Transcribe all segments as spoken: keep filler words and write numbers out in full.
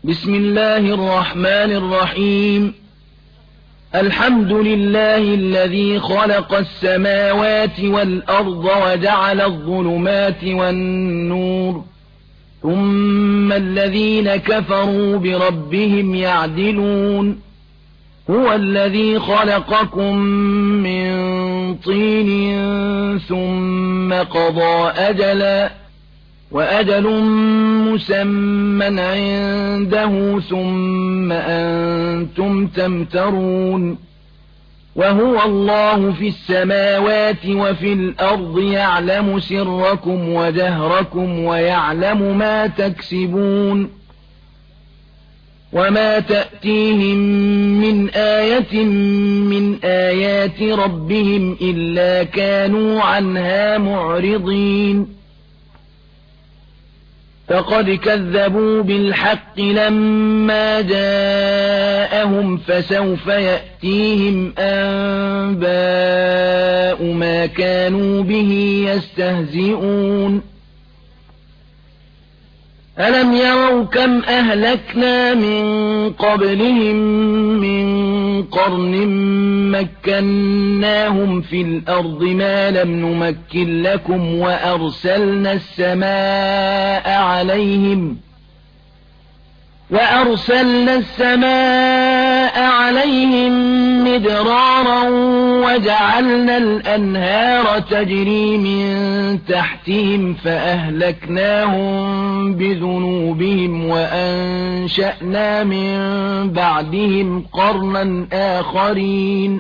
بسم الله الرحمن الرحيم الحمد لله الذي خلق السماوات والأرض وجعل الظلمات والنور ثم الذين كفروا بربهم يعدلون هو الذي خلقكم من طين ثم قضى أجلا وأجل مسمى عنده ثم أنتم تمترون وهو الله في السماوات وفي الأرض يعلم سركم وجهركم ويعلم ما تكسبون وما تأتيهم من آية من آيات ربهم إلا كانوا عنها معرضين فقد كذبوا بالحق لما جاءهم فسوف يأتيهم أنباء ما كانوا به يستهزئون ألم يروا كم أهلكنا من قبلهم من قرن مكناهم في الأرض ما لم نمكن لكم وأرسلنا السماء عليهم وأرسلنا السماء عليهم مدرارا وجعلنا الأنهار تجري من تحتهم فأهلكناهم بذنوبهم وأنشأنا من بعدهم قرنا آخرين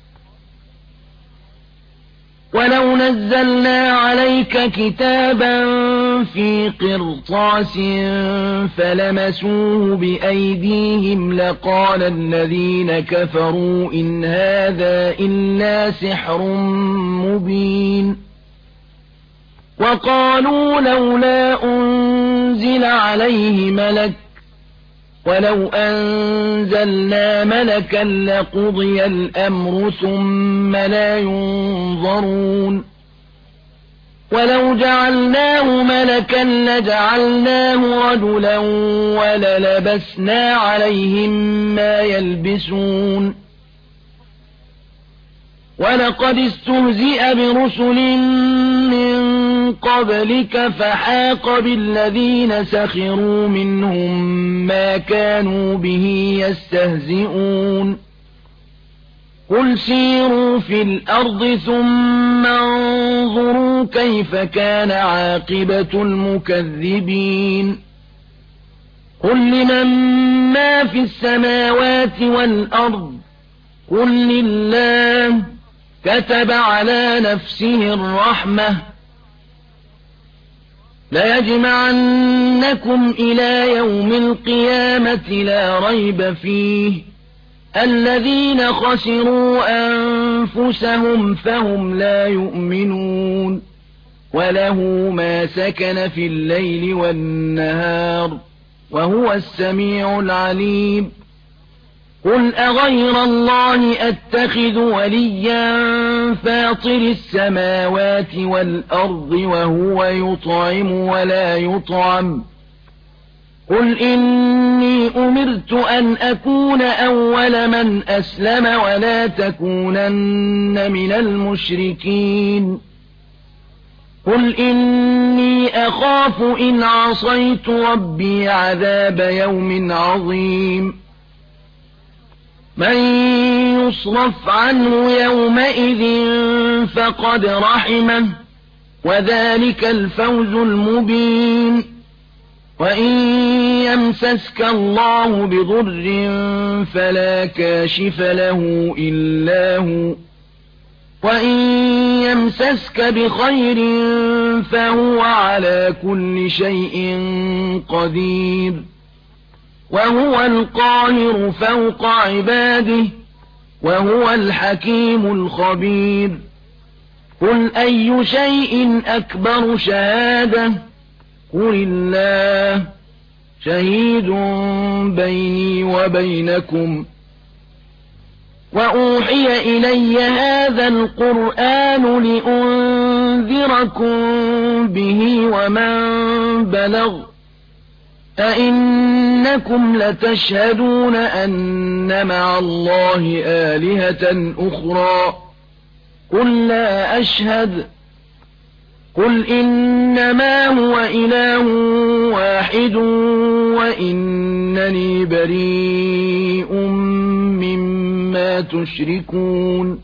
ولو نزلنا عليك كتابا في قرطاس فلمسوه بأيديهم لقال الذين كفروا إن هذا إلا سحر مبين وقالوا لولا أنزل عليه ملك ولو أنزلنا ملكا لقضي الأمر ثم لا ينظرون ولو جعلناه ملكا لجعلناه رجلا وللبسنا عليهم ما يلبسون ولقد استهزئ برسل من قبلك فحاق بالذين سخروا منهم ما كانوا به يستهزئون قل سيروا في الأرض ثم انظروا كيف كان عاقبة المكذبين قل لمن ما في السماوات والأرض قل لله كتب على نفسه الرحمة ليجمعنكم إلى يوم القيامة لا ريب فيه الذين خسروا أنفسهم فهم لا يؤمنون وله ما سكن في الليل والنهار وهو السميع العليم قل أغير الله أتخذ وليا فاطر السماوات والأرض وهو يطعم ولا يطعم قل إني أمرت أن أكون أول من أسلم ولا تكونن من المشركين قل إني أخاف إن عصيت ربي عذاب يوم عظيم من يصرف عنه يومئذ فقد رحمه وذلك الفوز المبين وإن يمسسك الله بضر فلا كاشف له إلا هو وإن يمسسك بخير فهو على كل شيء قدير وهو القاهر فوق عباده وهو الحكيم الخبير قل أي شيء أكبر شهادة قل الله شهيد بيني وبينكم وأوحي إلي هذا القرآن لأنذركم به ومن بلغ أئنكم لتشهدون أن مع الله آلهة أخرى قل لا أشهد قل إنما هو إله واحد وإنني بريء مما تشركون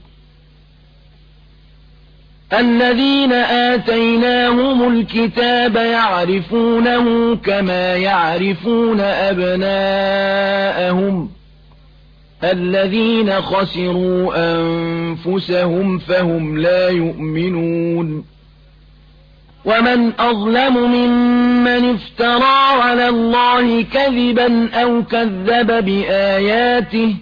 الذين آتيناهم الكتاب يعرفونه كما يعرفون أبناءهم الذين خسروا أنفسهم فهم لا يؤمنون ومن أظلم ممن افترى على الله كذبا أو كذب بآياته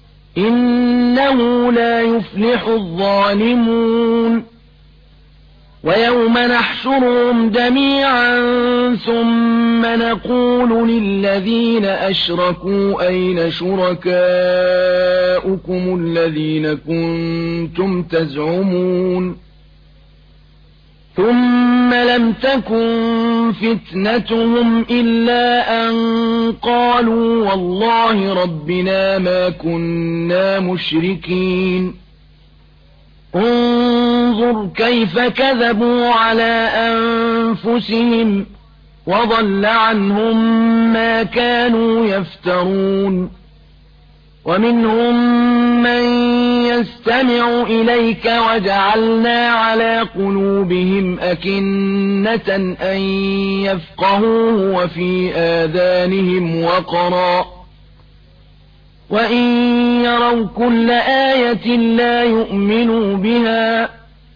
إنه لا يفلح الظالمون ويوم نحشرهم جميعا ثم نقول للذين أشركوا أين شركاؤكم الذين كنتم تزعمون ثم لم تكن فتنتهم إلا أن قالوا والله ربنا ما كنا مشركين انظر كيف كذبوا على أنفسهم وضل عنهم ما كانوا يفترون ومنهم من يستمع إليك وجعلنا على قلوبهم أكنة أن يفقهوه وفي آذانهم وقرا وإن يروا كل آية لا يؤمنوا بها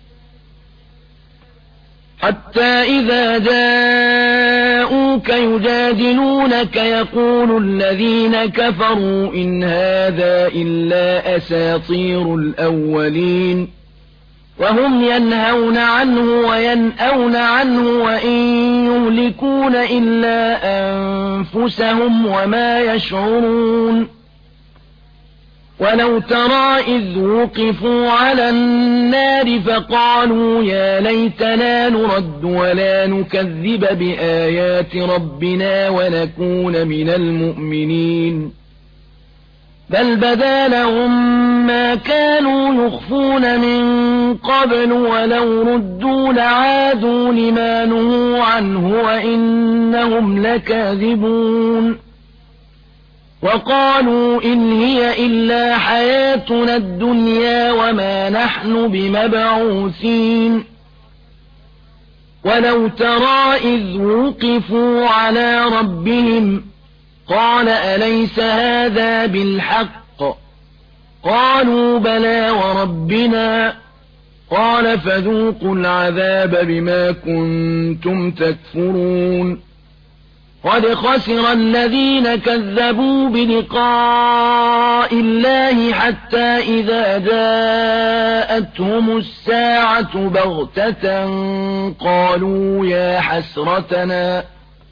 حتى إذا جاءوك يجادلونك يقول الذين كفروا إن هذا إلا أساطير الأولين وهم ينهون عنه وينأون عنه وإن يهلكون إلا أنفسهم وما يشعرون ولو ترى إذ وقفوا على النار فقالوا يا ليتنا نرد ولا نكذب بآيات ربنا ونكون من المؤمنين بل بدا لهم ما كانوا يخفون من قبل ولو ردوا لعادوا لما نهوا عنه وإنهم لكاذبون وقالوا إن هي إلا حياتنا الدنيا وما نحن بمبعوثين ولو ترى إذ وقفوا على ربهم قال أليس هذا بالحق قالوا بلى وربنا قال فذوقوا العذاب بما كنتم تكفرون قد خسر الذين كذبوا بلقاء الله حتى إذا جاءتهم الساعة بغتة قالوا يا حسرتنا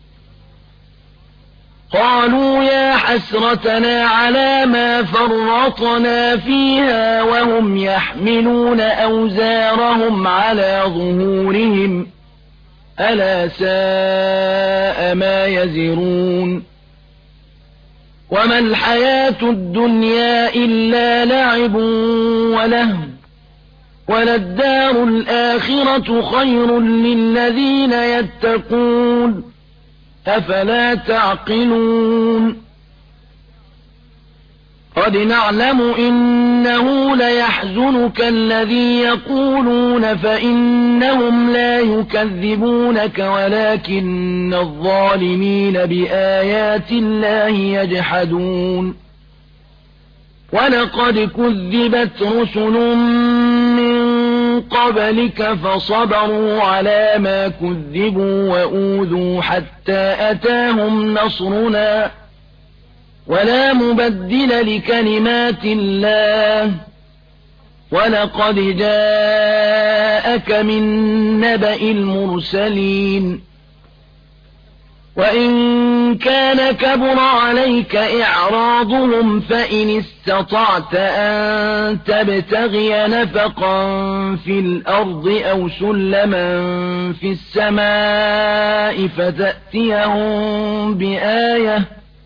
قالوا يا حسرتنا على ما فرطنا فيها وهم يحملون أوزارهم على ظهورهم ألا ساء ما يزرون وما الحياة الدنيا إلا لعب ولهو وللدار الآخرة خير للذين يتقون أفلا تعقلون قد نعلم إنه ليحزنك الذي يقولون فإنهم لا يكذبونك ولكن الظالمين بآيات الله يجحدون ولقد كذبت رسل من قبلك فصبروا على ما كذبوا وأوذوا حتى أتاهم نصرنا ولا مبدل لكلمات الله ولقد جاءك من نبأ المرسلين وإن كان كبر عليك إعراضهم فإن استطعت أن تبتغي نفقا في الأرض أو سلما في السماء فتأتيهم بآية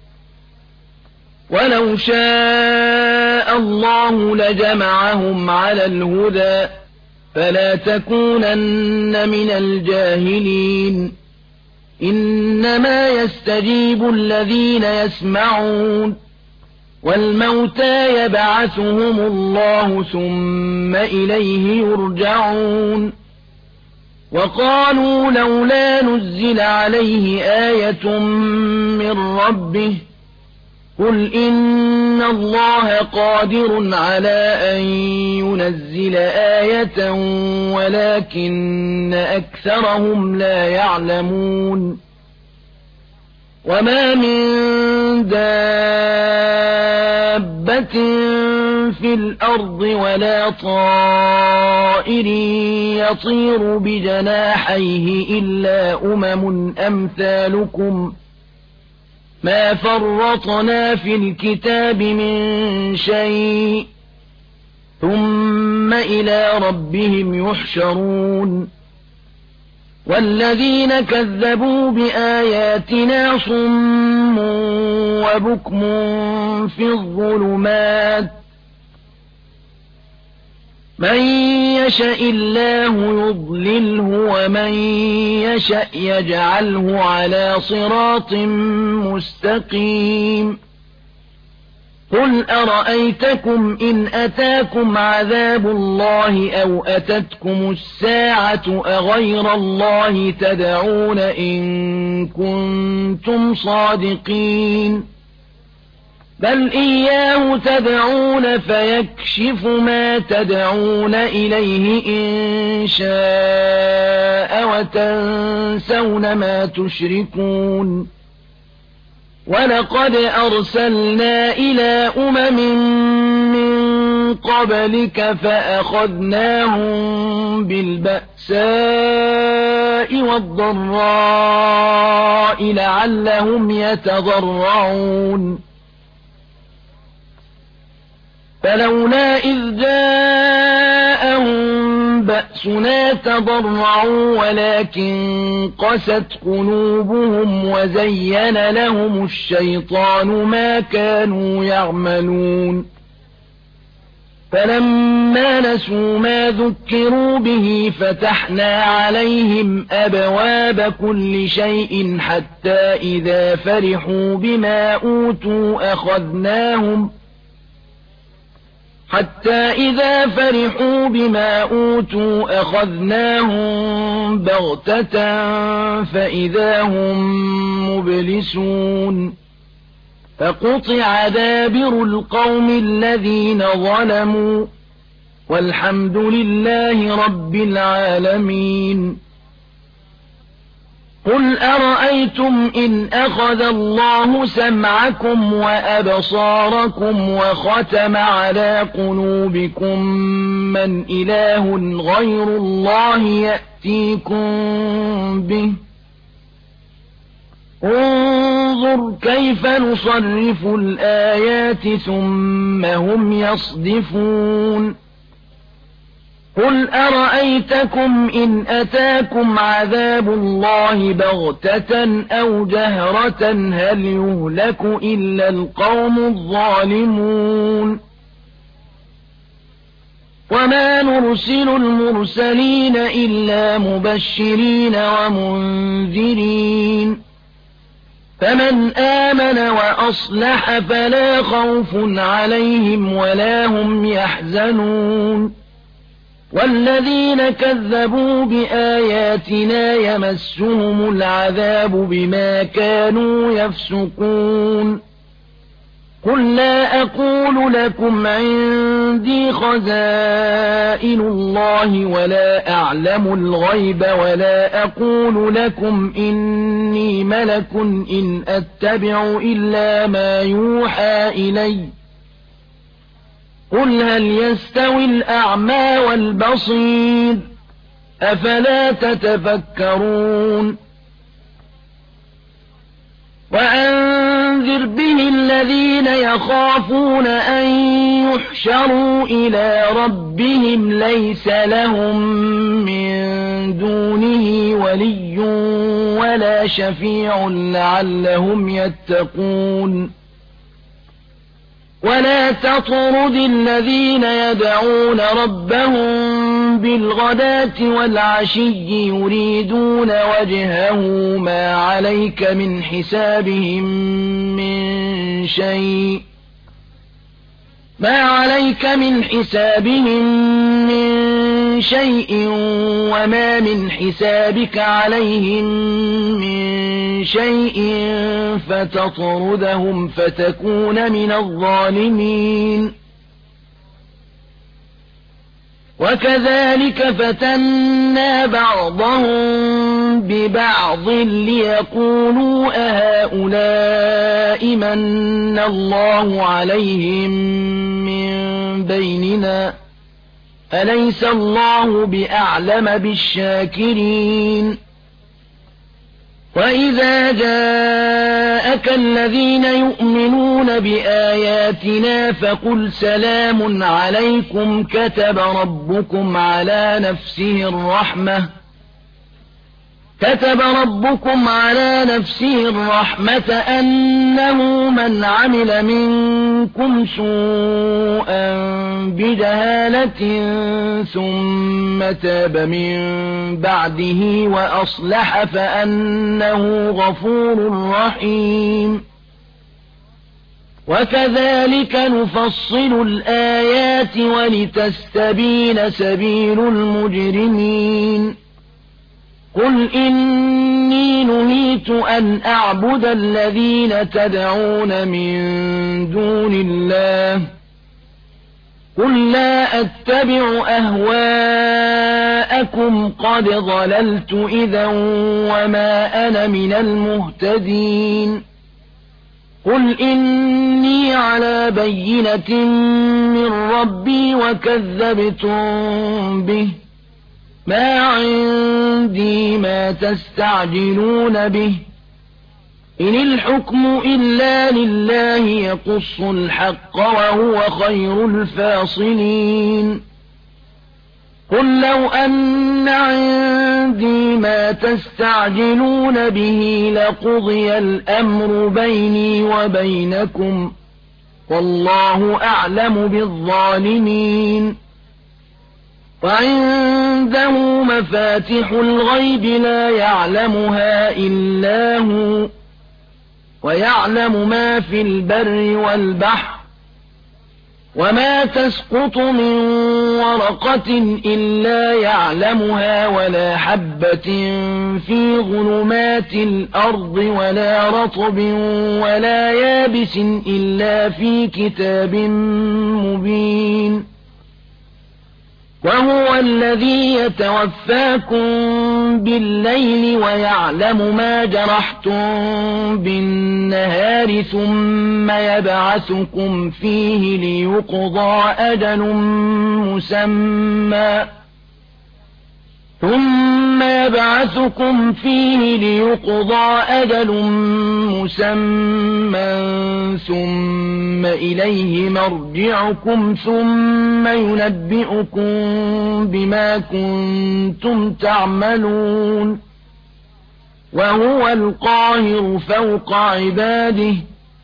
ولو شاء الله لجمعهم على الهدى فلا تكونن من الجاهلين إنما يستجيب الذين يسمعون والموتى يبعثهم الله ثم إليه يرجعون وقالوا لولا نزل عليه آية من ربه قل إن الله قادر على أن ينزل آية ولكن أكثرهم لا يعلمون وما من دابة في الأرض ولا طائر يطير بجناحيه إلا أمم أمثالكم ما فرطنا في الكتاب من شيء ثم إلى ربهم يحشرون والذين كذبوا بآياتنا صم وبكم في الظلمات من يشاء الله يضلله ومن يشاء يجعله على صراط مستقيم قل أرأيتكم إن أتاكم عذاب الله أو أتتكم الساعة أغير الله تدعون إن كنتم صادقين بل إياه تدعون فيكشف ما تدعون إليه إن شاء وتنسون ما تشركون ولقد أرسلنا إلى أمم من قبلك فأخذناهم بالبأساء والضراء لعلهم يتضرعون فلولا إذ جاءهم بأسنا تضرعوا ولكن قست قلوبهم وزين لهم الشيطان ما كانوا يعملون فلما نسوا ما ذكروا به فتحنا عليهم أبواب كل شيء حتى إذا فرحوا بما أوتوا أخذناهم حتى إذا فرحوا بما أوتوا أخذناهم بغتة فإذا هم مبلسون فقطع دابر القوم الذين ظلموا والحمد لله رب العالمين قل أرأيتم إن أخذ الله سمعكم وأبصاركم وختم على قلوبكم من إله غير الله يأتيكم به انظر كيف نصرف الآيات ثم هم يصدفون قل أرأيتكم إن أتاكم عذاب الله بغتة أو جهرة هل يهلك إلا القوم الظالمون وما نرسل المرسلين إلا مبشرين ومنذرين فمن آمن وأصلح فلا خوف عليهم ولا هم يحزنون والذين كذبوا بآياتنا يمسهم العذاب بما كانوا يفسقون قل لا أقول لكم عندي خزائن الله ولا أعلم الغيب ولا أقول لكم إني ملك إن أتبع إلا ما يوحى إلي قل هل يستوي الأعمى والبصير أفلا تتفكرون وأنذر به الذين يخافون أن يحشروا إلى ربهم ليس لهم من دونه ولي ولا شفيع لعلهم يتقون ولا تطرد الذين يدعون ربهم بالغداة والعشي يريدون وجهه ما عليك من حسابهم من شيء ما عليك من حسابهم من شيء وما من حسابك عليهم من شيء فتطردهم فتكون من الظالمين وكذلك فتنا بعضهم ببعض ليقولوا أهؤلاء من الله عليهم من بيننا أليس الله بأعلم بالشاكرين وإذا جاءك الذين يؤمنون بآياتنا فقل سلام عليكم كتب ربكم على نفسه الرحمة كتب ربكم على نفسه الرحمة أنه من عمل منكم سوءا بجهالة ثم تاب من بعده وأصلح فأنه غفور رحيم وكذلك نفصل الآيات ولتستبين سبيل المجرمين قل إني نهيت أن أعبد الذين تدعون من دون الله قل لا أتبع أهواءكم قد ضللت إذا وما أنا من المهتدين قل إني على بينة من ربي وكذبتم به ما عندي ما تستعجلون به إن الحكم إلا لله يقص الحق وهو خير الفاصلين قل لو أن عندي ما تستعجلون به لقضي الأمر بيني وبينكم والله أعلم بالظالمين وعنده مفاتح الغيب لا يعلمها إلا هو ويعلم ما في البر والبحر وما تسقط من ورقة إلا يعلمها ولا حبة في ظلمات الأرض ولا رطب ولا يابس إلا في كتاب مبين وهو الذي يتوفاكم بالليل ويعلم ما جرحتم بالنهار ثم يبعثكم فيه ليقضى أجل مسمى ثم يبعثكم فيه ليقضى أجل مسمى ثم إليه مرجعكم ثم ينبئكم بما كنتم تعملون وهو القاهر فوق عباده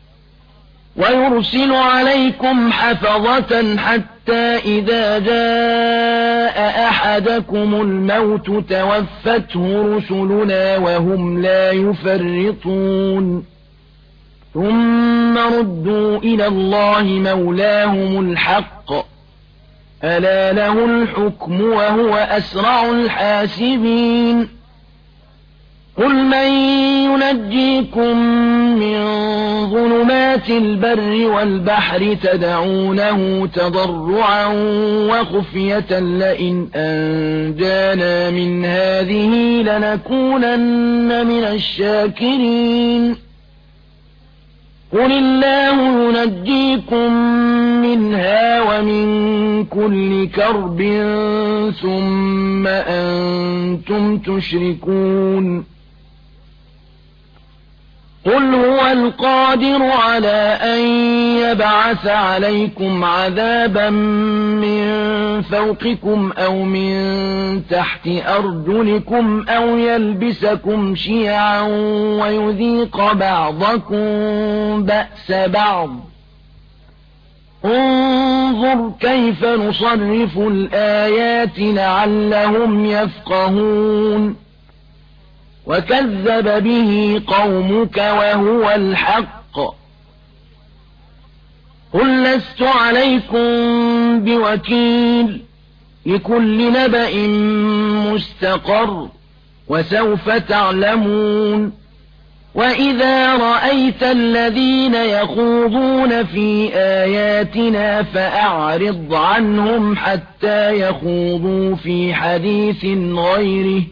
ويرسل عليكم حفظة حتى إذا جاء أحدكم الموت توفته رسلنا وهم لا يفرطون ثم ردوا إلى الله مولاهم الحق ألا له الحكم وهو أسرع الحاسبين قل من ينجيكم من ظلمات البر والبحر تدعونه تضرعا وخفية لئن أنجانا من هذه لنكونن من الشاكرين قل الله ينجيكم منها ومن كل كرب ثم أنتم تشركون قل هو القادر على أن يبعث عليكم عذابا من فوقكم أو من تحت أرجلكم أو يلبسكم شيعا ويذيق بعضكم بأس بعض. انظر كيف نصرف الآيات لعلهم يفقهون. وكذب به قومك وهو الحق. قل لست عليكم بوكيل. لكل نبأ مستقر وسوف تعلمون. وإذا رأيت الذين يخوضون في آياتنا فأعرض عنهم حتى يخوضوا في حديث غيره.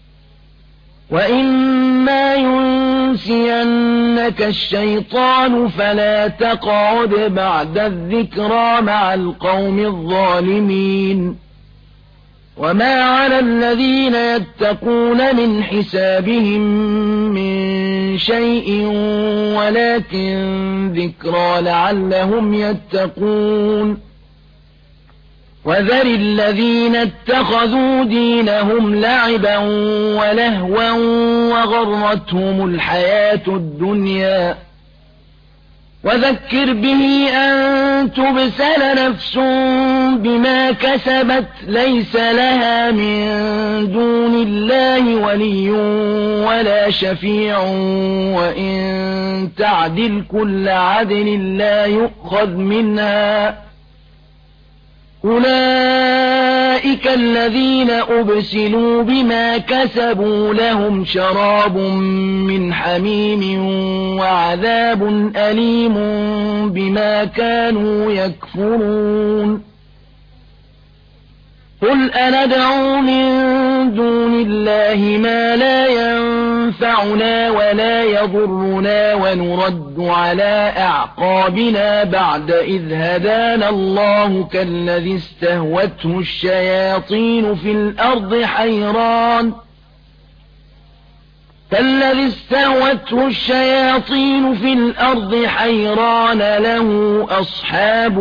وإما ينسينك الشيطان فلا تقعد بعد الذكرى مع القوم الظالمين. وما على الذين يتقون من حسابهم من شيء ولكن ذكرى لعلهم يتقون. وذر الذين اتخذوا دينهم لعبا ولهوا وغرتهم الحياة الدنيا. وذكر به أن تبسل نفس بما كسبت ليس لها من دون الله ولي ولا شفيع وإن تعدل كل عدل لا يؤخذ منها. أولئك الذين أبسلوا بما كسبوا لهم شراب من حميم وعذاب أليم بما كانوا يكفرون. قل أندعو من دون الله ما لا ينفعنا ولا يضرنا ونرد على أعقابنا بعد إذ هدانا الله كالذي استهوته الشياطين في الأرض حيران كالذي استهوته الشياطين في الأرض حيران له أصحاب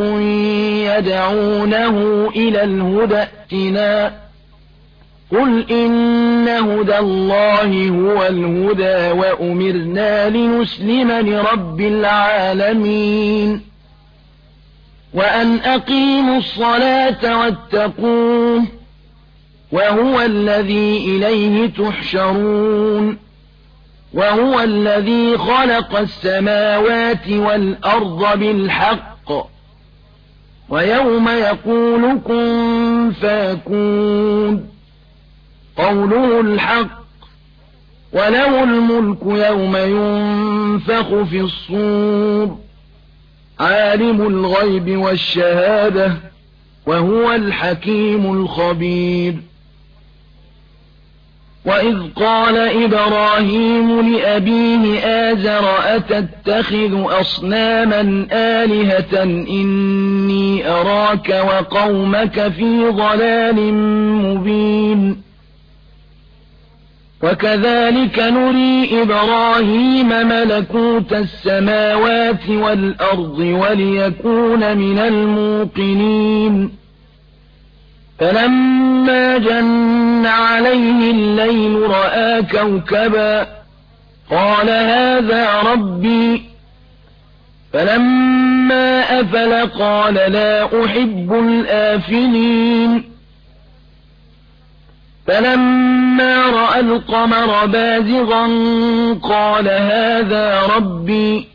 يدعونه إلى الهدى ائتنا. قل إن هدى الله هو الهدى وأمرنا لنسلم لرب العالمين. وأن أقيموا الصلاة واتقوه وهو الذي إليه تحشرون. وهو الذي خلق السماوات والأرض بالحق ويوم يقول كن فيكون قوله الحق. وله الملك يوم ينفخ في الصور عالم الغيب والشهادة وهو الحكيم الخبير. وإذ قال إبراهيم لأبيه آزر أتتخذ أصناما آلهة إني أراك وقومك في ضلال مبين. وكذلك نري إبراهيم ملكوت السماوات والأرض وليكون من الموقنين. فلما جن عليه الليل رأى كوكبا قال هذا ربي. فلما أفل قال لا أحب الآفلين. فلما رأى القمر بازغا قال هذا ربي.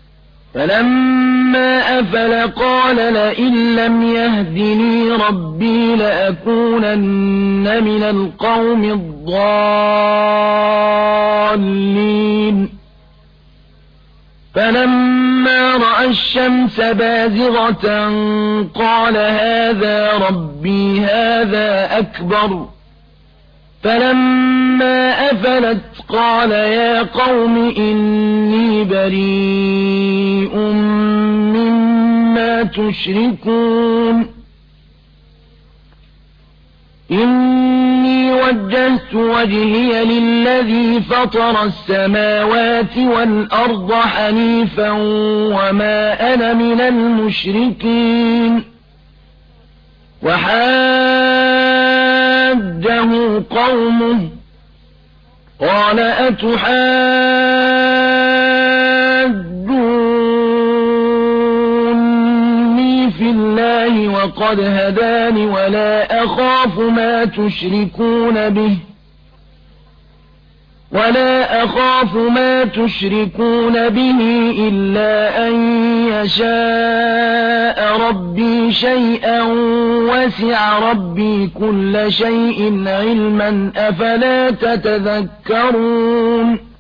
فلما أفل قال لئن لم يهدني ربي لأكونن من القوم الضالين. فلما رأى الشمس بازغة قال هذا ربي هذا أكبر. فلما أفلت قال يا قوم إني بريء مما تشركون. إني وجهت وجهي للذي فطر السماوات والأرض حنيفا وما أنا من المشركين وحاجه قومه قال أتحاجوني في الله وقد هداني ولا أخاف ما تشركون به ولا أخاف ما تشركون به إلا أن يشاء ربي شيئا وسع ربي كل شيء علما أفلا تتذكرون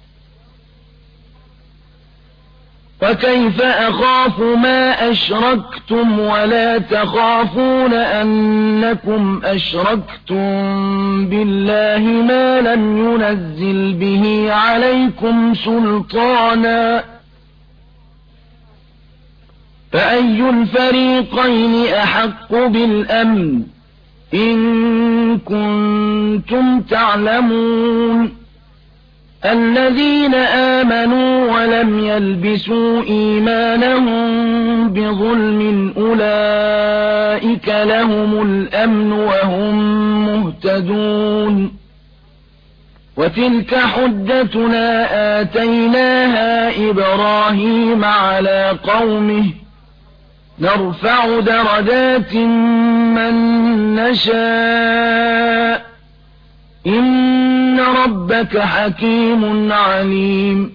وكيف أخاف ما أشركتم ولا تخافون أنكم أشركتم بالله ما لم ينزل به عليكم سلطانا فأي الفريقين أحق بالأمن إن كنتم تعلمون الذين آمنوا ولم يلبسوا إيمانهم بظلم أولئك لهم الأمن وهم مهتدون وتلك حجتنا آتيناها إبراهيم على قومه نرفع درجات من نشاء إن ربك حكيم عليم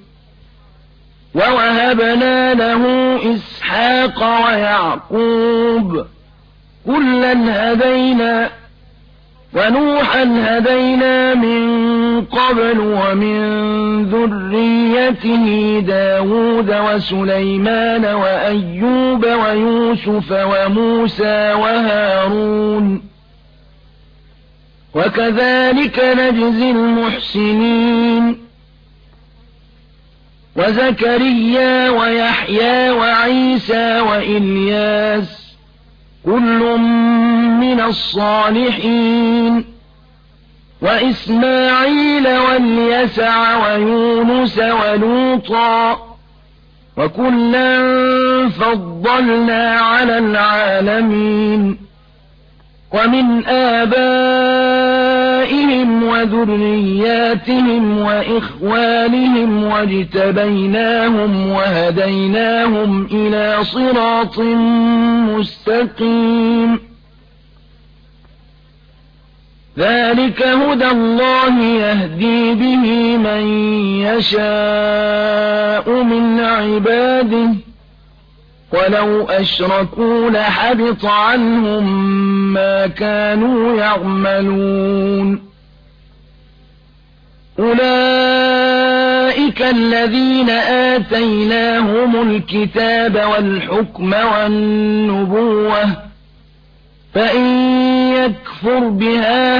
ووهبنا له إسحاق ويعقوب كلا هدينا ونوحا هدينا من قبل ومن ذريته داود وسليمان وأيوب ويوسف وموسى وهارون وكذلك نجزي المحسنين وزكريا ويحيى وعيسى وإلياس كل من الصالحين وإسماعيل واليسع ويونس ولوطا وكلا فضلنا على العالمين ومن آبائهم وذرياتهم وإخوانهم واجتبيناهم وهديناهم إلى صراط مستقيم ذلك هدى الله يهدي به من يشاء من عباده ولو أشركوا لحبط عنهم ما كانوا يعملون أولئك الذين آتيناهم الكتاب والحكم والنبوة فإن يكفر بها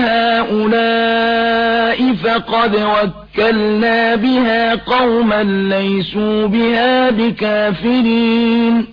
هؤلاء فقد وكلنا بها قوما ليسوا بها بكافرين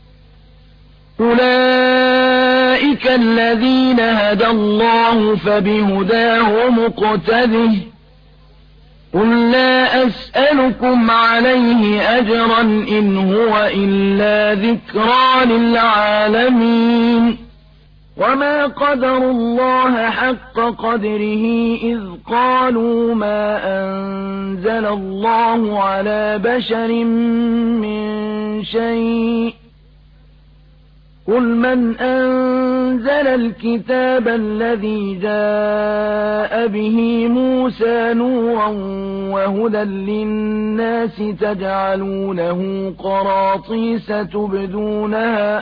أولئك الذين هدى الله فبهداه مقتده قل لا أسألكم عليه أجرا إن هو إلا ذكرى للعالمين وما قدروا الله حق قدره إذ قالوا ما أنزل الله على بشر من شيء قل من أنزل الكتاب الذي جاء به موسى نورا وهدى للناس تجعلونه قراطيس تبدونها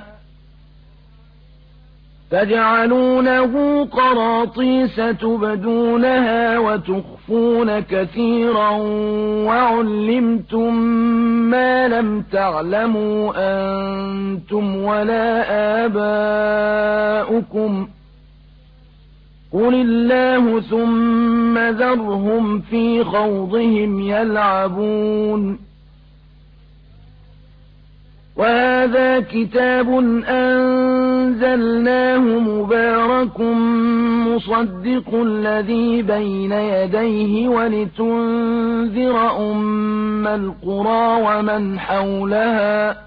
تجعلونه قراطيس تبدونها وتخفون كثيرا وعلمتم ما لم تعلموا أنتم ولا آباؤكم قل الله ثم ذرهم في خوضهم يلعبون وهذا هذا كتاب أنزلناه مبارك مصدق الذي بين يديه ولتنذر أم القرى ومن حولها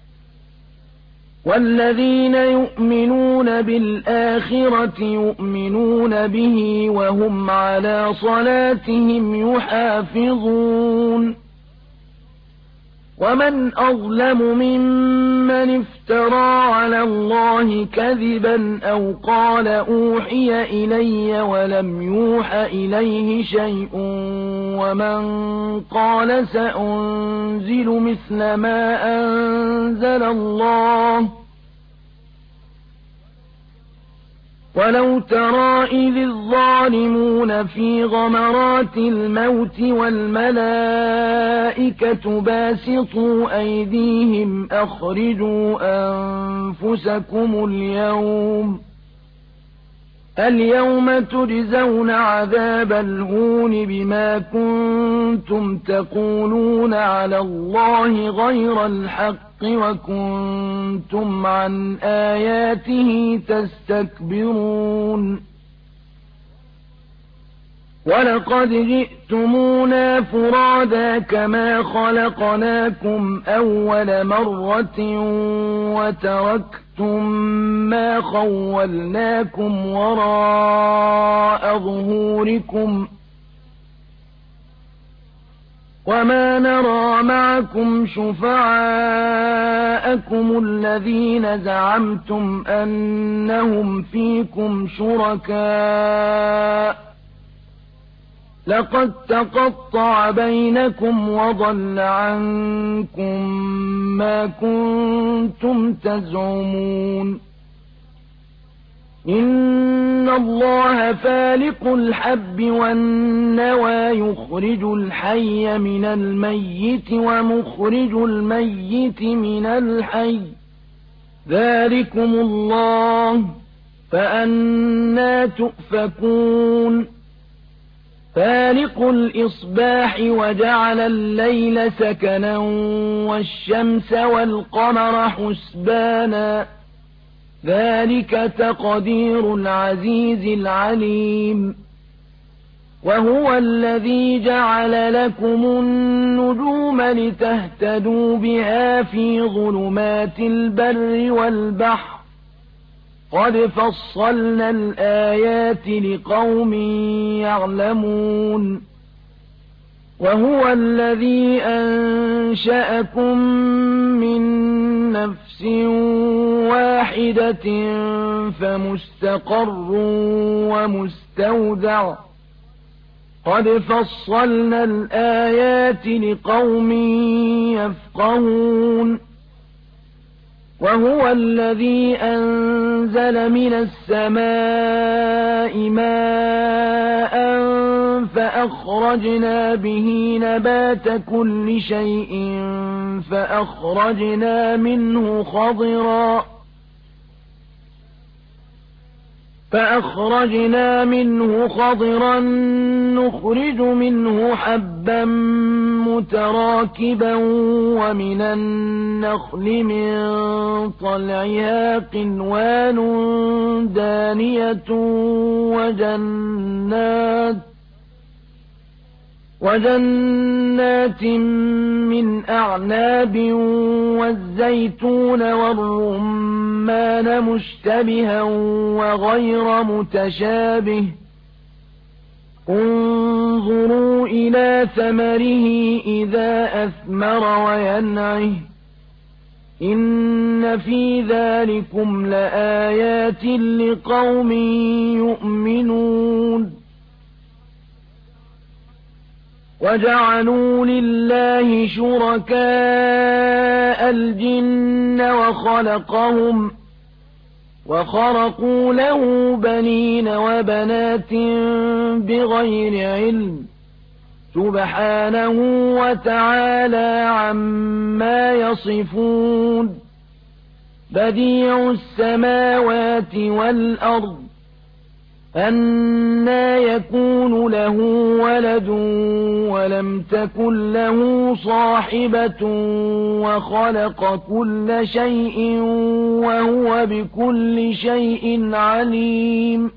والذين يؤمنون بالآخرة يؤمنون به وهم على صلاتهم يحافظون ومن أظلم ممن افترى على الله كذبا أو قال أوحي إلي ولم يوح إليه شيء ومن قال سأنزل مثل ما أنزل الله ولو ترى إذ الظالمون في غمرات الموت والملائكة باسطوا أيديهم أخرجوا أنفسكم اليوم اليوم تجزون عذاب الهون بما كنتم تقولون على الله غير الحق وكنتم عن آياته تستكبرون ولقد جئتمونا فرادا كما خلقناكم أول مرة وتركتم ما خولناكم وراء ظهوركم وما نرى معكم شفعاءكم الذين زعمتم أنهم فيكم شركاء لقد تقطع بينكم وضل عنكم ما كنتم تزعمون إن الله فالق الحب والنوى يخرج الحي من الميت ومخرج الميت من الحي ذلكم الله فأنى تؤفكون فالق الإصباح وجعل الليل سكنا والشمس والقمر حسبانا ذلك تقدير العزيز العليم وهو الذي جعل لكم النجوم لتهتدوا بها في ظلمات البر والبحر قد فصلنا الآيات لقوم يعلمون وهو الذي أنشأكم من نفس واحدة فمستقر ومستودع قد فصلنا الآيات لقوم يفقهون وهو الذي أنزل من السماء ماء فأخرجنا به نبات كل شيء فأخرجنا منه خضرا فأخرجنا منه خضرا نخرج منه حبا متراكبا ومن النخل من طلعها قنوان دانية وجنات وجنات من أعناب والزيتون والرمان مشتبها وغير متشابه انظروا إلى ثمره إذا أثمر وينعه إن في ذلكم لآيات لقوم يؤمنون وجعلوا لله شركاء الجن وخلقهم وخرقوا له بنين وبنات بغير علم سبحانه وتعالى عما يصفون بديع السماوات والأرض أَنَّىٰ يَكُونُ لَهُ وَلَدٌ وَلَمْ تَكُن لَّهُ صَاحِبَةٌ وَخَلَقَ كُلَّ شَيْءٍ وَهُوَ بِكُلِّ شَيْءٍ عَلِيمٌ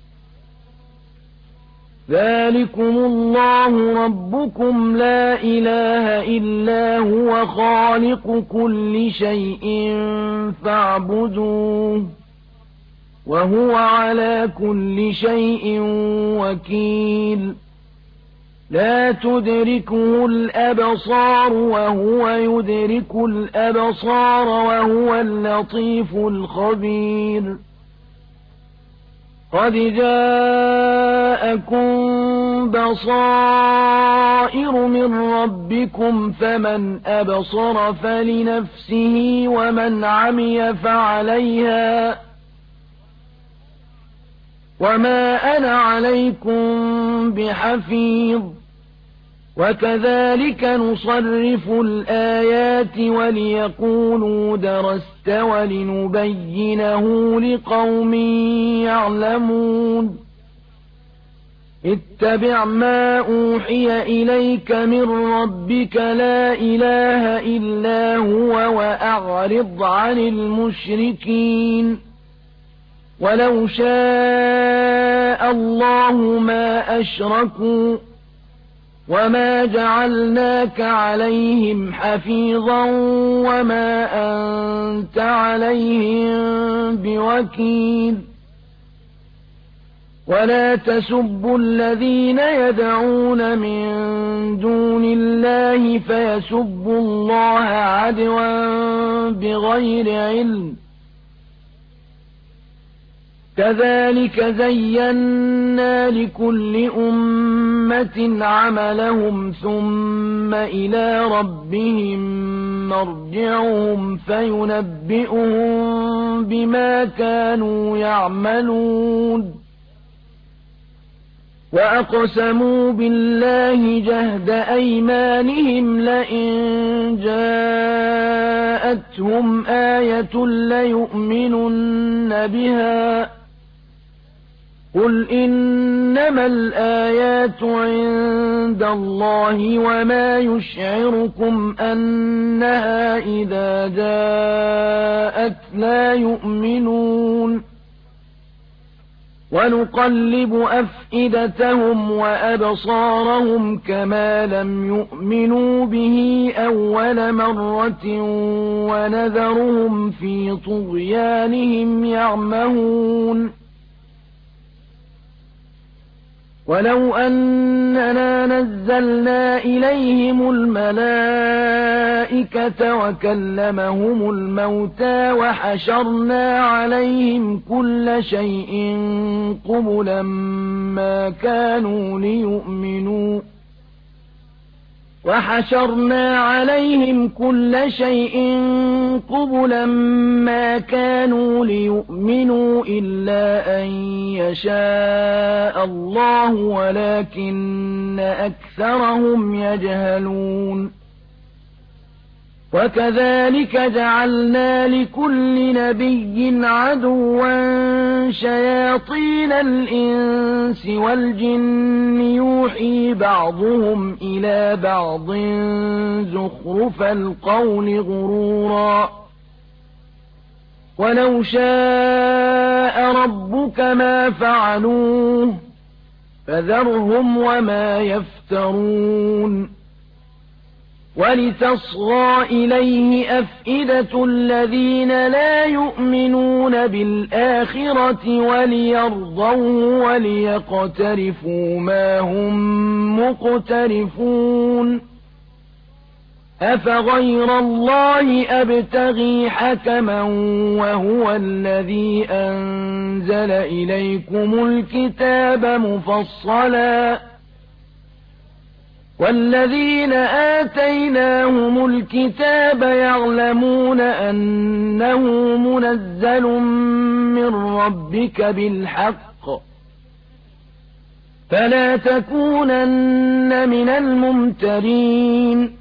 ذَٰلِكُمُ اللَّهُ رَبُّكُمْ لَا إِلَٰهَ إِلَّا هُوَ خَالِقُ كُلِّ شَيْءٍ فَاعْبُدُوهُ وَهُوَ عَلَىٰ كُلِّ شَيْءٍ وَكِيلٌ لَا تُدْرِكُهُ الْأَبْصَارُ وَهُوَ يُدْرِكُ الْأَبْصَارَ وَهُوَ اللَّطِيفُ الْخَبِيرُ قَدْ جَاءَكُم بَصَائِرُ مِن رَّبِّكُمْ فَمَنْ أَبْصَرَ فَلِنَفْسِهِ وَمَنْ عَمِيَ فَعَلَيْهَا وَمَا أَنَا عَلَيْكُمْ بِحَفِيظٍ وَكَذَلِكَ نُصَرِّفُ الْآيَاتِ وَلِيَقُولُوا دَرَسْتَ وَلِنُبَيِّنَهُ لِقَوْمٍ يَعْلَمُونَ اتَّبِعْ مَا أُوحِيَ إِلَيْكَ مِن رَّبِّكَ لَا إِلَٰهَ إِلَّا هُوَ وَأَعْرِضْ عَنِ الْمُشْرِكِينَ وَلَوْ شَاءَ اللَّهُ مَا أَشْرَكُوا وَمَا جَعَلْنَاكَ عَلَيْهِمْ حَفِيظًا وَمَا أَنتَ عَلَيْهِم بِوَكِيلٍ وَلَا تَسُبُّوا الَّذِينَ يَدْعُونَ مِن دُونِ اللَّهِ فَيَسُبُّوا اللَّهَ عَدْوًا بِغَيْرِ عِلْمٍ كَذَلِكَ زَيَّنَّا لِكُلِّ أُمَّةٍ عَمَلَهُمْ ثُمَّ إِلَىٰ رَبِّهِم مَّرْجِعُهُمْ فَيُنَبِّئُهُم بِمَا كَانُوا يَعْمَلُونَ وَأَقْسَمُوا بِاللَّهِ جَهْدَ أَيْمَانِهِمْ لَئِن جَاءَتْهُمْ آيَةٌ لَّيُؤْمِنُنَّ بِهَا قُلْ إِنَّمَا الْآيَاتُ عِندَ اللَّهِ وَمَا يُشْعِرُكُمْ أَنَّهَا إِذَا جَاءَتْ لَا يُؤْمِنُونَ وَنُقَلِّبُ أَفْئِدَتَهُمْ وَأَبْصَارَهُمْ كَمَا لَمْ يُؤْمِنُوا بِهِ أَوَّلَ مَرَّةٍ وَنَذَرُهُمْ فِي طُغْيَانِهِمْ يَعْمَهُونَ وَلَوْ أَنَّنَا نَزَّلْنَا إِلَيْهِمُ الْمَلَائِكَةَ وَكَلَّمَهُمُ الْمَوْتَىٰ وَحَشَرْنَا عَلَيْهِمْ كُلَّ شَيْءٍ قُبُلًا مَّا كَانُوا لِيُؤْمِنُوا وَحَشَرْنَا عَلَيْهِمْ كُلَّ شَيْءٍ قُبُلًا مَّا كَانُوا لِيُؤْمِنُوا إِلَّا أَن يَشَاءَ اللَّهُ وَلَٰكِنَّ أَكْثَرَهُمْ يَجْهَلُونَ وَكَذَلِكَ جَعَلْنَا لِكُلِّ نَبِيٍّ عَدُوًّا شَيَاطِينَ الْإِنسِ وَالْجِنِّ يُوحِي بَعْضُهُمْ إِلَىٰ بَعْضٍ زُخْرُفَ الْقَوْلِ غُرُورًا وَلَوْ شَاءَ رَبُّكَ مَا فَعَلُوهُ فَذَرْهُمْ وَمَا يَفْتَرُونَ وَلِتَصْغَىٰ إِلَيْهِ أَفْئِدَةُ الَّذِينَ لَا يُؤْمِنُونَ بِالْآخِرَةِ وَلِيَرْضَوْهُ وَلِيَقْتَرِفُوا مَا هُم مُّقْتَرِفُونَ أَفَغَيْرَ اللَّهِ أَبْتَغِي حَكَمًا وَهُوَ الَّذِي أَنزَلَ إِلَيْكُمُ الْكِتَابَ مُفَصَّلًا وَالَّذِينَ آتَيْنَاهُمُ الْكِتَابَ يَعْلَمُونَ أَنَّهُ مُنَزَّلٌ مِّن رَّبِّكَ بِالْحَقِّ فَلَا تَكُونَنَّ مِنَ الْمُمْتَرِينَ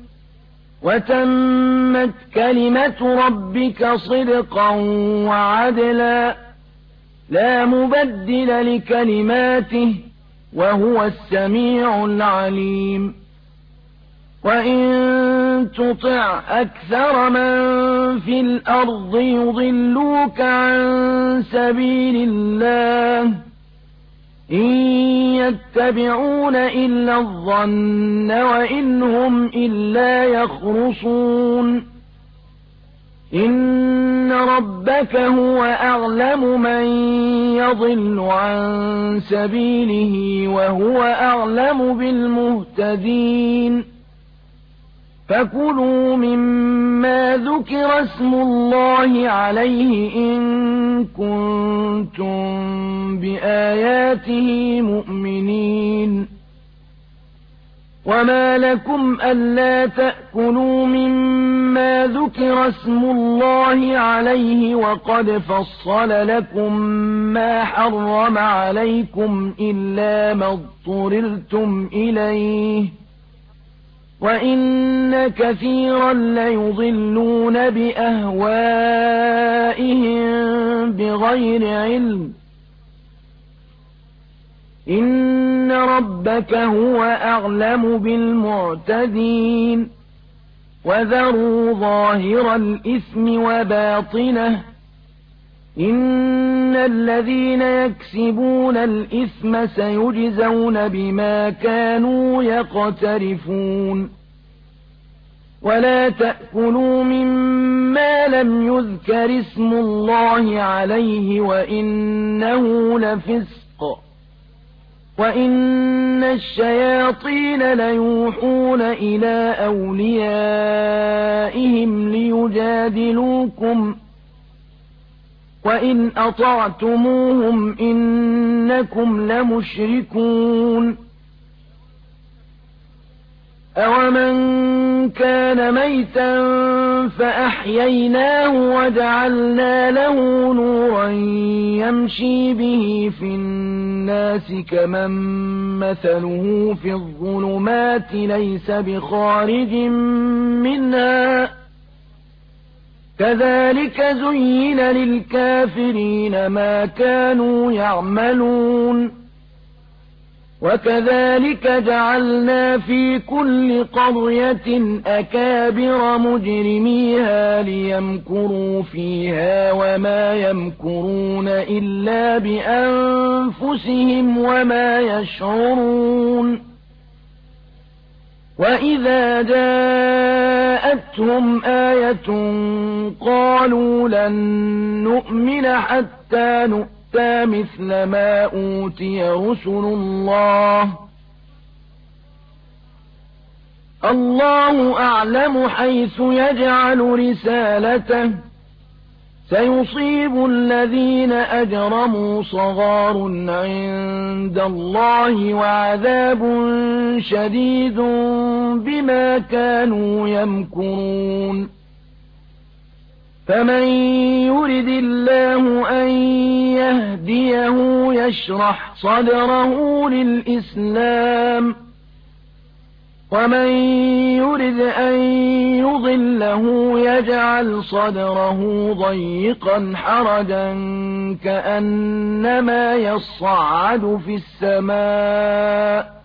وَتَمَّتْ كَلِمَةُ رَبِّكَ صِدْقًا وَعَدْلًا لا مبدل لكلماته وهو السميع العليم وإن تطع أكثر من في الأرض يضلوك عن سبيل الله إن يتبعون إلا الظن وإن هم إلا يخرصون إن ربك هو أعلم من يضل عن سبيله وهو أعلم بالمهتدين فكلوا مما ذكر اسم الله عليه إن كنتم بآياته مؤمنين وما لكم ألا تأكلوا مما ذكر اسم الله عليه وقد فصل لكم ما حرم عليكم إلا ما اضطررتم إليه وإن كثيرا ليضلون بأهوائهم بغير علم إن ربك هو أعلم بالمعتدين وذروا ظاهر الإثم وباطنه إن الذين يكسبون الإثم سيجزون بما كانوا يقترفون ولا تأكلوا مما لم يذكر اسم الله عليه وإنه لفسق وإن الشياطين ليوحون إلى أوليائهم ليجادلوكم وإن أطعتموهم إنكم لمشركون أومن كان ميتا فأحييناه وجعلنا له نورا يمشي به في الناس كمن مثله في الظلمات ليس بخارج منها كذلك زين للكافرين ما كانوا يعملون وكذلك جعلنا في كل قرية أكابر مجرميها ليمكروا فيها وما يمكرون إلا بأنفسهم وما يشعرون وإذا جاءتهم آية قالوا لن نؤمن حتى نؤمن مثل ما أوتي رسل الله الله أعلم حيث يجعل رسالته سيصيب الذين أجرموا صغار عند الله وعذاب شديد بما كانوا يمكرون فمن يرد الله أن يهديه يشرح صدره للإسلام ومن يرد أن يضله يجعل صدره ضيقا حرجا كأنما يصعد في السماء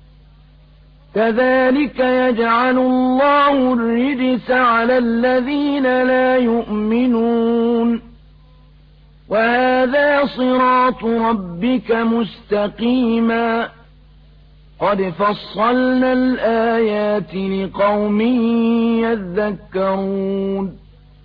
كذلك يجعل الله الرجس على الذين لا يؤمنون وهذا صراط ربك مستقيما قد فصلنا الآيات لقوم يذكرون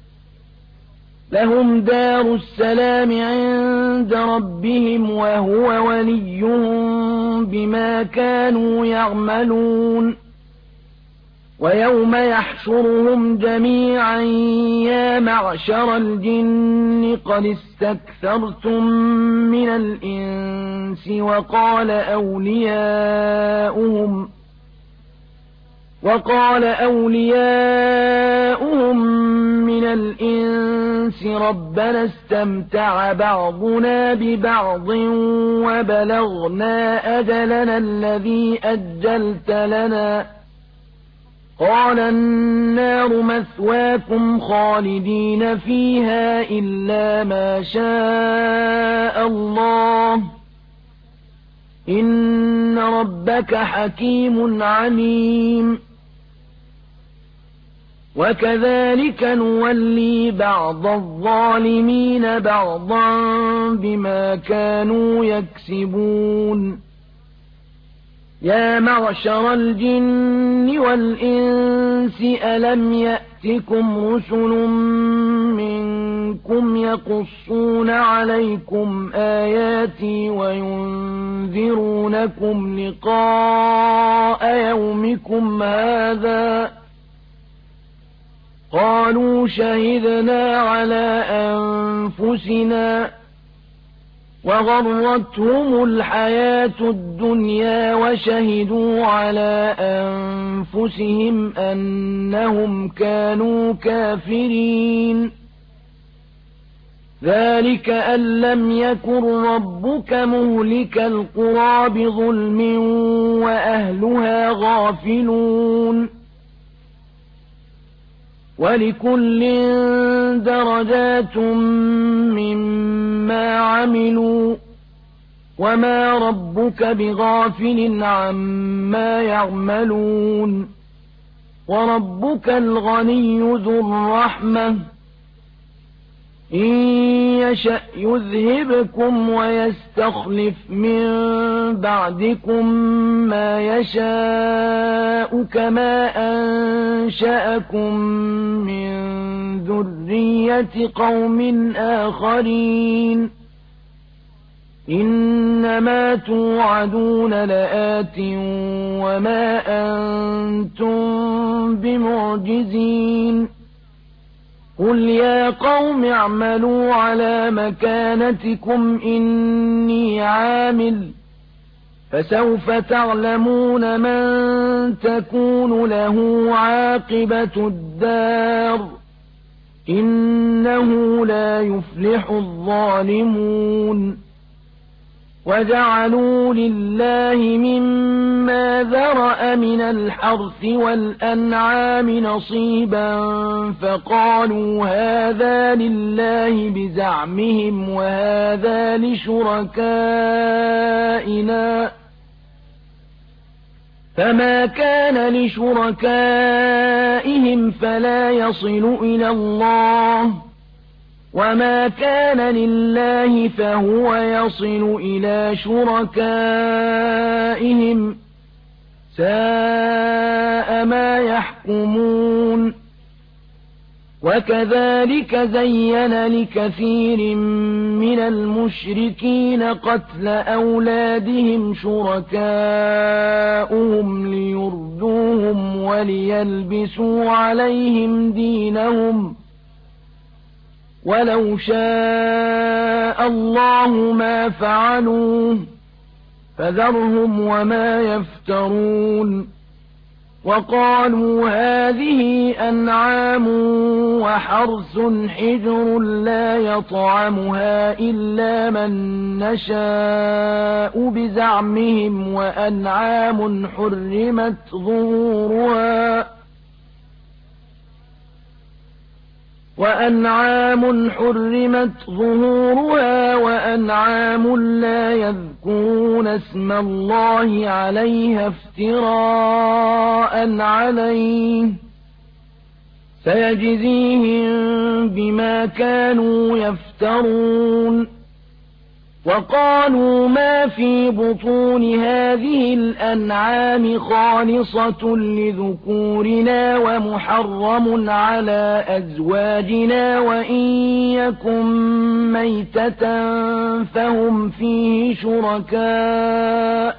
لهم دار السلام عند ربهم وهو وليهم بما كانوا يعملون ويوم يحشرهم جميعا يا معشر الجن قد استكثرتم من الإنس وقال أولياؤهم وقال أولياؤهم من الإنس ربنا استمتع بعضنا ببعض وبلغنا أجلنا الذي أجلت لنا قال النار مثواكم خالدين فيها إلا ما شاء الله إن ربك حكيم عليم وكذلك نولي بعض الظالمين بعضا بما كانوا يكسبون يا معشر الجن والإنس ألم يأتكم رسل منكم يقصون عليكم آياتي وينذرونكم لقاء يومكم هذا قالوا شهدنا على أنفسنا وغرتهم الحياة الدنيا وشهدوا على أنفسهم أنهم كانوا كافرين ذلك أن لم يكن ربك مهلك القرى بظلم وأهلها غافلون ولكل درجات مما عملوا وما ربك بغافل عما يعملون وربك الغني ذو الرحمة إن يشأ يذهبكم ويستخلف من بعدكم ما يشاء كما أنشأكم من ذرية قوم آخرين إنما توعدون لآت وما أنتم بمعجزين قل يا قوم اعملوا على مكانتكم إني عامل فسوف تعلمون من تكون له عاقبة الدار إنه لا يفلح الظالمون وجعلوا لله مما ذرأ من الحرث والأنعام نصيبا فقالوا هذا لله بزعمهم وهذا لشركائنا فما كان لشركائهم فلا يصل إلى الله وما كان لله فهو يصل إلى شركائهم ساء ما يحكمون وكذلك زين لكثير من المشركين قتل أولادهم شركاؤهم ليردوهم وليلبسوا عليهم دينهم ولو شاء الله ما فعلوه فذرهم وما يفترون وقالوا هذه أنعام وحرث حجر لا يطعمها إلا من نشاء بزعمهم وأنعام حرمت ظهورها وأنعام حرمت ظهورها وأنعام لا يذكرون اسم الله عليها افتراء عليه سيجزيهم بما كانوا يفترون وقالوا ما في بطون هذه الأنعام خالصة لذكورنا ومحرم على أزواجنا وإن يكن ميتة فهم فيه شركاء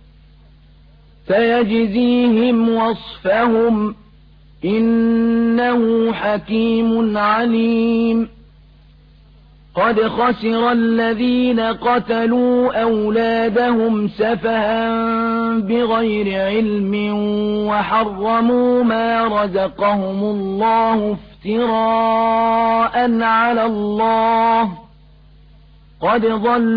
سيجزيهم وصفهم إنه حكيم عليم قد خسر الذين قتلوا أولادهم سفها بغير علم وحرموا ما رزقهم الله افتراء على الله قد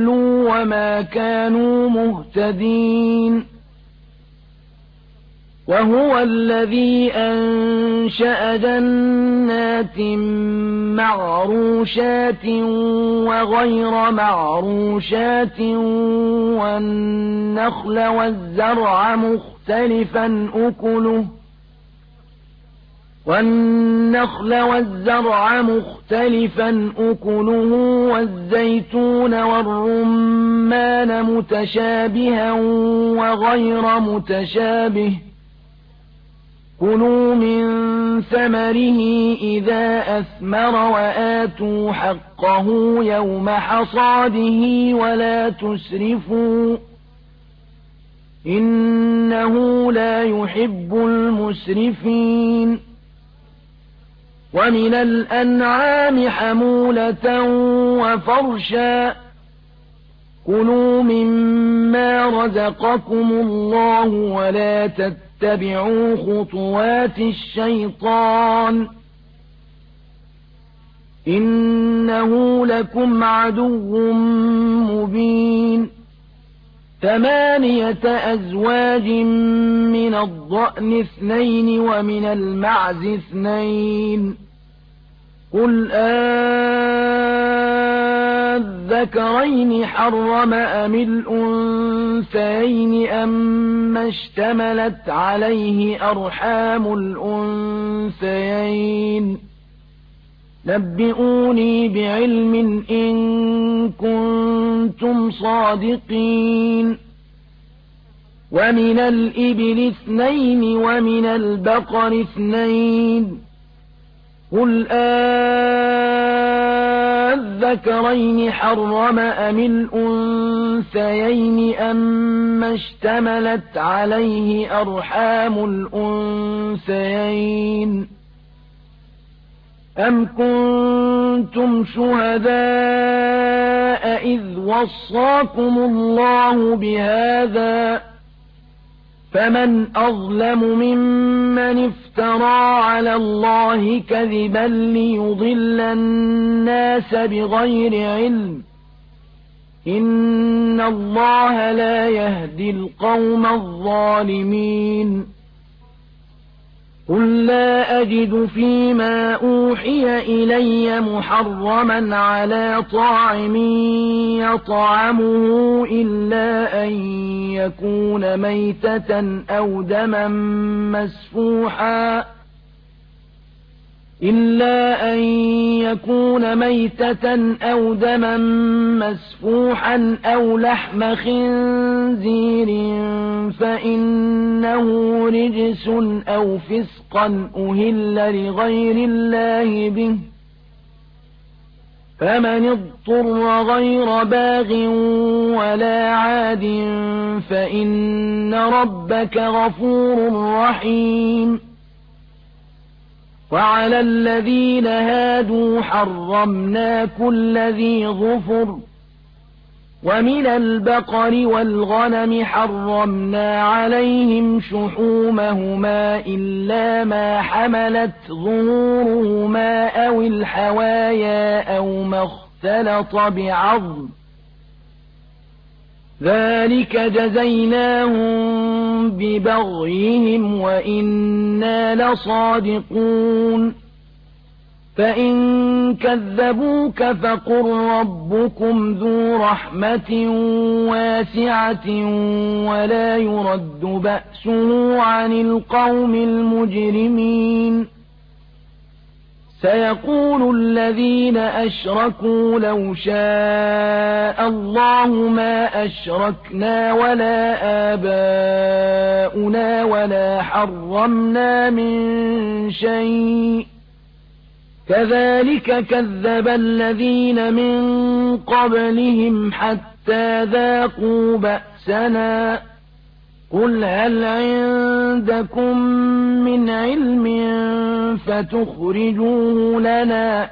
ضلوا وما كانوا مهتدين وهو الذي أنشأ جنات معروشات وغير معروشات والنخل والزرع مختلفا أكله والنخل والزرع مختلفا أكله والزيتون والرمان متشابها وغير متشابه كلوا من ثمره إذا أثمر وآتوا حقه يوم حصاده ولا تسرفوا إنه لا يحب المسرفين ومن الأنعام حمولة وفرشا كلوا مما رزقكم الله ولا تتبعوا خطوات الشيطان إنه لكم عدو مبين ثمانية أزواج من الضأن اثنين ومن المعز اثنين قل أذكرين حرم أم الأنثيين أما اشتملت عليه أرحام الأنثيين نبئوني بعلم إن كنتم صادقين ومن الإبل اثنين ومن البقر اثنين قل أذكرين حرم أم الأنثيين أما اشتملت عليه أرحام الأنثيين أم كنتم شهداء إذ وصاكم الله بهذا فمن أظلم ممن افترى على الله كذبا ليضل الناس بغير علم إن الله لا يهدي القوم الظالمين قل لا أجد فيما أوحي إلي محرما على طاعم يطعمه إلا أن يكون ميتة أو دما مسفوحا إلا أن يكون ميتة أو دما مسفوحا أو لحم خنزير فإنه رجس أو فسقا أهل لغير الله به فمن اضطر غير باغ ولا عاد فإن ربك غفور رحيم وعلى الذين هادوا حرمنا كل ذي ظفر ومن البقر والغنم حرمنا عليهم شحومهما إلا ما حملت ظهورهما أو الحوايا أو ما اختلط بعظم ذلك جزيناهم ببغيهم وإنا لصادقون فإن كذبوك فقل ربكم ذو رحمة واسعة ولا يرد بأسه عن القوم المجرمين سيقول الذين أشركوا لو شاء الله ما أشركنا ولا آباؤنا ولا حرمنا من شيء كذلك كذب الذين من قبلهم حتى ذاقوا بأسنا قل هل عندكم من علم فتخرجوه لنا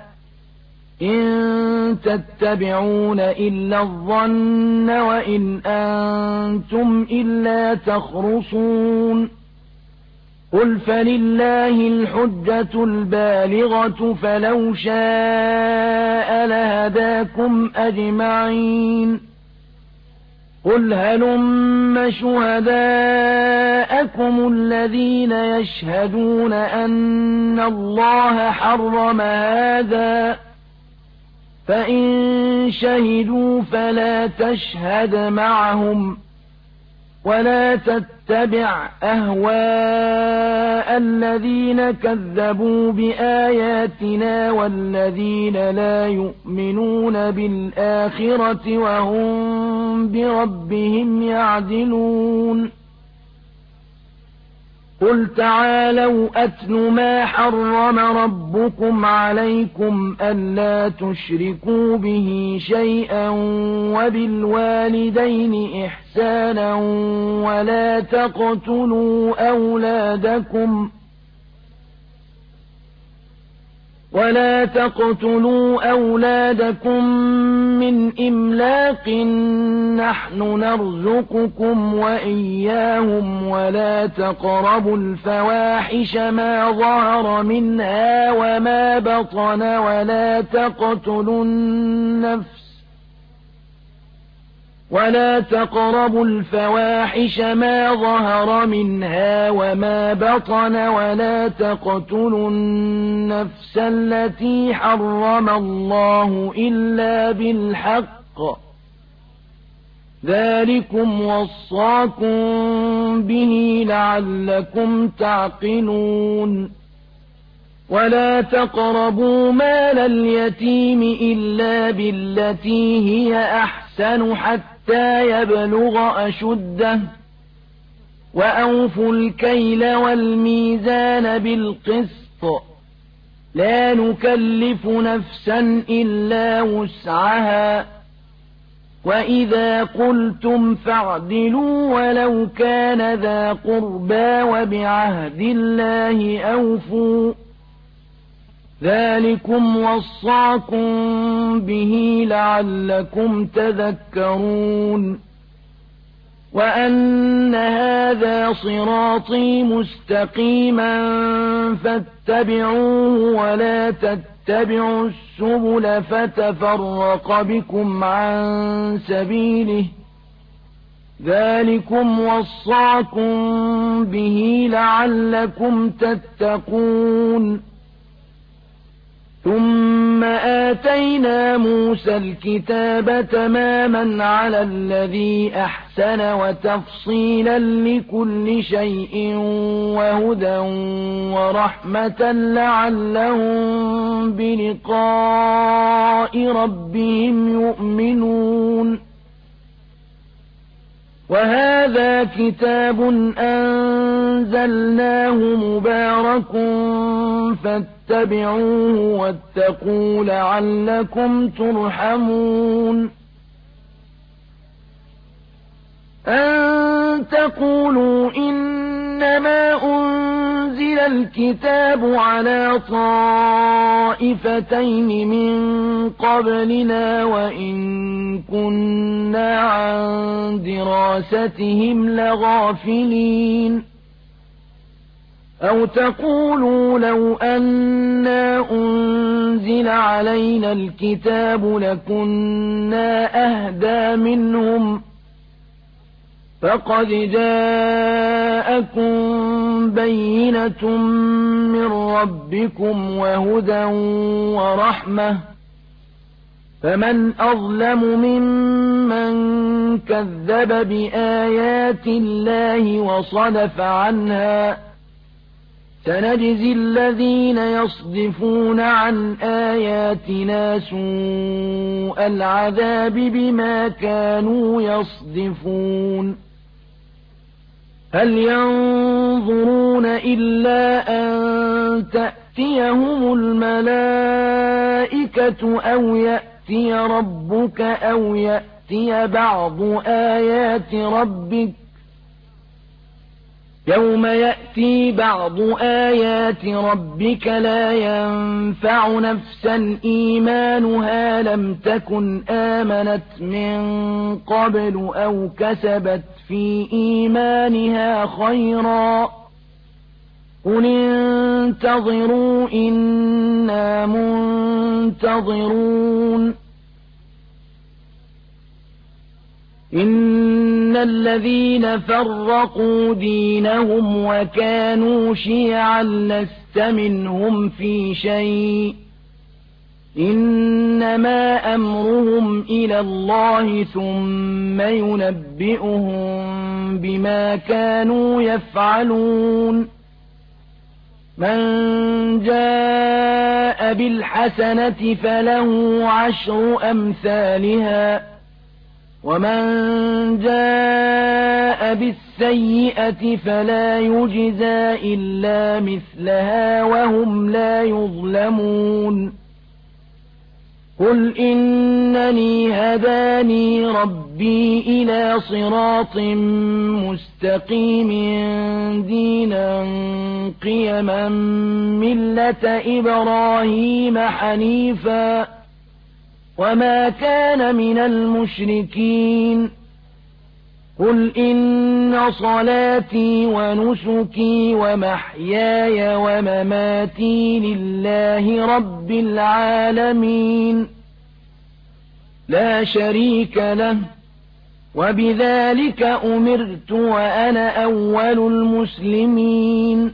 إن تتبعون إلا الظن وإن أنتم إلا تخرصون قل فلله الحجة البالغة فلو شاء لهداكم أجمعين قل هلم شهداءكم الذين يشهدون أن الله حرم هذا فإن شهدوا فلا تشهد معهم ولا تتبع أهواء الذين كذبوا بآياتنا والذين لا يؤمنون بالآخرة وهم بربهم يعدلون قل تعالوا أتل ما حرم ربكم عليكم ألا تشركوا به شيئا وبالوالدين إحسانا ولا تقتلوا أولادكم ولا تقتلوا أولادكم من إملاق نحن نرزقكم وإياهم ولا تقربوا الفواحش ما ظهر منها وما بطن ولا تقتلوا النفس ولا تقربوا الفواحش ما ظهر منها وما بطن ولا تقتلوا النفس التي حرم الله إلا بالحق ذلكم وصاكم به لعلكم تعقلون ولا تقربوا مال اليتيم إلا بالتي هي أحسن حتى يبلغ أشده وأوفوا الكيل والميزان بالقسط لا نكلف نفسا إلا وسعها وإذا قلتم فاعدلوا ولو كان ذا قربى وبعهد الله أوفوا ذلكم وصاكم به لعلكم تذكرون وأن هذا صراطي مستقيما فاتبعوه ولا تتبعوا السبل فتفرق بكم عن سبيله ذلكم وصاكم به لعلكم تتقون ثم آتينا موسى الكتاب تماما على الذي أحسن وتفصيلا لكل شيء وهدى ورحمة لعلهم بلقاء ربهم يؤمنون وهذا كتاب أنزلناه مبارك فاتبعوه واتقوا لعلكم ترحمون أن تقولوا إنما أنزل الكتاب على طائفتين من قبلنا وإن كنا عن دراستهم لغافلين أو تقولوا لو أنا أنزل علينا الكتاب لكنا أهدى منهم فقد جاءكم بينة من ربكم وهدى ورحمة فمن أظلم ممن كذب بآيات الله وصدف عنها سنجزي الذين يصدفون عن آياتنا سوء العذاب بما كانوا يصدفون هل ينظرون إلا أن تأتيهم الملائكة أو يأتي ربك أو يأتي بعض آيات ربك يوم يأتي بعض آيات ربك لا ينفع نفسا إيمانها لم تكن آمنت من قبل أو كسبت في إيمانها خيرا قل انتظروا إنا منتظرون إن الذين فرقوا دينهم وكانوا شيعا لست منهم في شيء إنما أمرهم إلى الله ثم ينبئهم بما كانوا يفعلون من جاء بالحسنة فله عشر أمثالها ومن جاء بالسيئة فلا يجزى إلا مثلها وهم لا يظلمون قل إنني هداني ربي إلى صراط مستقيم دينا قيما ملة إبراهيم حنيفا وما كان من المشركين قل إن صلاتي ونسكي ومحياي ومماتي لله رب العالمين لا شريك له وبذلك أمرت وأنا أول المسلمين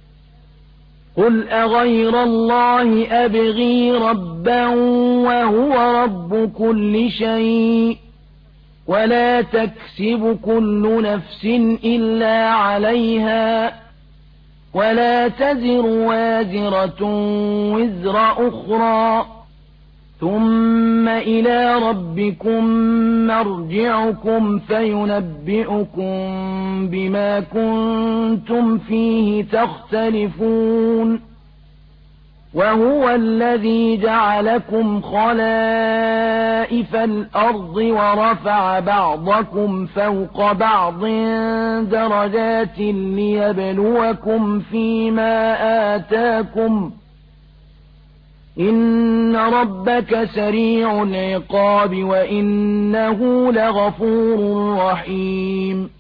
قل أغير الله أبغي ربا وهو رب كل شيء ولا تكسب كل نفس إلا عليها ولا تزر وازرة وزر أخرى ثم إلى ربكم مرجعكم فينبئكم بما كنتم فيه تختلفون وهو الذي جعلكم خلائف الأرض ورفع بعضكم فوق بعض درجات ليبلوكم فيما آتاكم إن ربك سريع العقاب وإنه لغفور رحيم